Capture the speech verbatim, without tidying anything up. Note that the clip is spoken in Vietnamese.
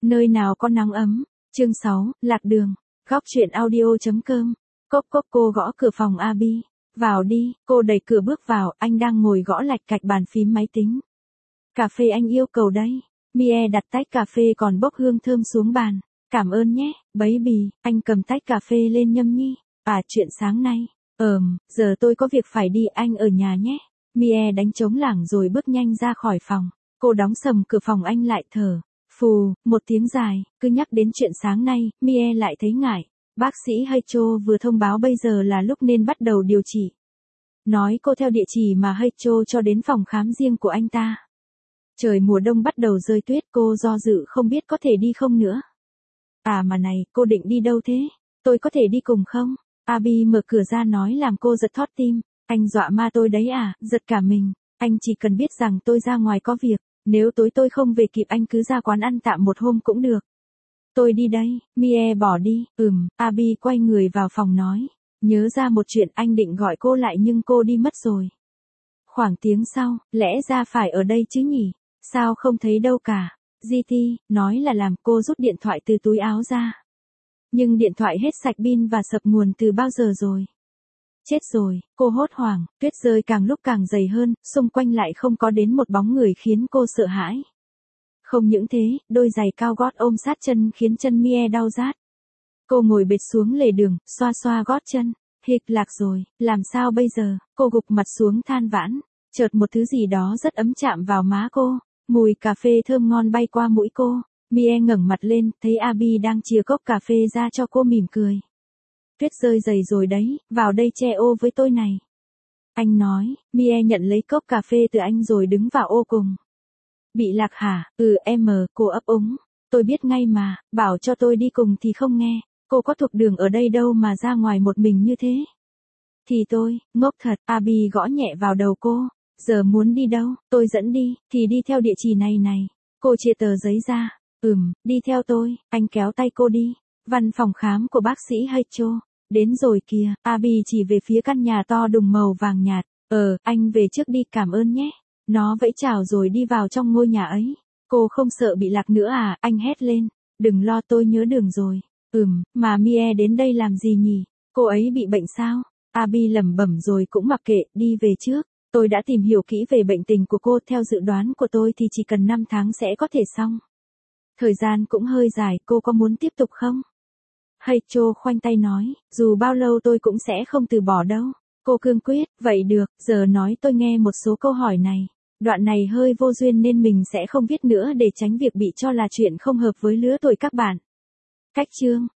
nơi nào có nắng ấm. Chương sáu, lạc đường. Góc truyện audio chấm com. Cốc cốc cô gõ cửa phòng Abi. Vào đi, cô đẩy cửa bước vào, anh đang ngồi gõ lạch cạch bàn phím máy tính. Cà phê anh yêu cầu đấy. Mie đặt tách cà phê còn bốc hương thơm xuống bàn. Cảm ơn nhé, baby. Anh cầm tách cà phê lên nhâm nhi. À, chuyện sáng nay. Ờm, giờ tôi có việc phải đi, anh ở nhà nhé. Mie đánh trống lảng rồi bước nhanh ra khỏi phòng. Cô đóng sầm cửa phòng, anh lại thở phù một tiếng dài. Cứ nhắc đến chuyện sáng nay, Mie lại thấy ngại. Bác sĩ Heicho vừa thông báo bây giờ là lúc nên bắt đầu điều trị. Nói cô theo địa chỉ mà Heicho cho đến phòng khám riêng của anh ta. Trời mùa đông bắt đầu rơi tuyết, cô do dự không biết có thể đi không nữa. À mà này, cô định đi đâu thế? Tôi có thể đi cùng không? Abi mở cửa ra nói làm cô giật thót tim. Anh dọa ma tôi đấy à? Giật cả mình. Anh chỉ cần biết rằng tôi ra ngoài có việc. Nếu tối tôi không về kịp anh cứ ra quán ăn tạm một hôm cũng được. Tôi đi đây. Mie bỏ đi. Ừm, Abi quay người vào phòng nói. Nhớ ra một chuyện, anh định gọi cô lại nhưng cô đi mất rồi. Khoảng tiếng sau, lẽ ra phải ở đây chứ nhỉ? Sao không thấy đâu cả? giê tê, nói là làm. Cô rút điện thoại từ túi áo ra. Nhưng điện thoại hết sạch pin và sập nguồn từ bao giờ rồi? Chết rồi, cô hốt hoảng, tuyết rơi càng lúc càng dày hơn, xung quanh lại không có đến một bóng người khiến cô sợ hãi. Không những thế, đôi giày cao gót ôm sát chân khiến chân Mie đau rát. Cô ngồi bệt xuống lề đường, xoa xoa gót chân. Hịch lạc rồi, làm sao bây giờ? Cô gục mặt xuống than vãn. Chợt một thứ gì đó rất ấm chạm vào má cô. Mùi cà phê thơm ngon bay qua mũi cô. Mie ngẩng mặt lên, thấy Abi đang chia cốc cà phê ra cho cô, mỉm cười. Tuyết rơi dày rồi đấy, vào đây che ô với tôi này. Anh nói. Mie nhận lấy cốc cà phê từ anh rồi đứng vào ô cùng. Bị lạc hả? Ừ em, cô ấp úng. Tôi biết ngay mà, bảo cho tôi đi cùng thì không nghe. Cô có thuộc đường ở đây đâu mà ra ngoài một mình như thế. Thì tôi, ngốc thật. Abi gõ nhẹ vào đầu cô. Giờ muốn đi đâu? Tôi dẫn đi, thì đi theo địa chỉ này này. Cô chia tờ giấy ra. Ừm, đi theo tôi. Anh kéo tay cô đi. Văn phòng khám của bác sĩ Heicho. Đến rồi kìa. Abi chỉ về phía căn nhà to đùng màu vàng nhạt. Ờ, anh về trước đi, cảm ơn nhé. Nó vẫy chào rồi đi vào trong ngôi nhà ấy. Cô không sợ bị lạc nữa à? Anh hét lên. Đừng lo, tôi nhớ đường rồi. Ừm, mà Mie đến đây làm gì nhỉ? Cô ấy bị bệnh sao? Abi lẩm bẩm rồi cũng mặc kệ, đi về trước. Tôi đã tìm hiểu kỹ về bệnh tình của cô, theo dự đoán của tôi thì chỉ cần năm tháng sẽ có thể xong. Thời gian cũng hơi dài, cô có muốn tiếp tục không? Heicho khoanh tay nói, dù bao lâu tôi cũng sẽ không từ bỏ đâu. Cô cương quyết, vậy được, giờ nói tôi nghe một số câu hỏi này. Đoạn này hơi vô duyên nên mình sẽ không viết nữa để tránh việc bị cho là chuyện không hợp với lứa tuổi các bạn. Cách chương,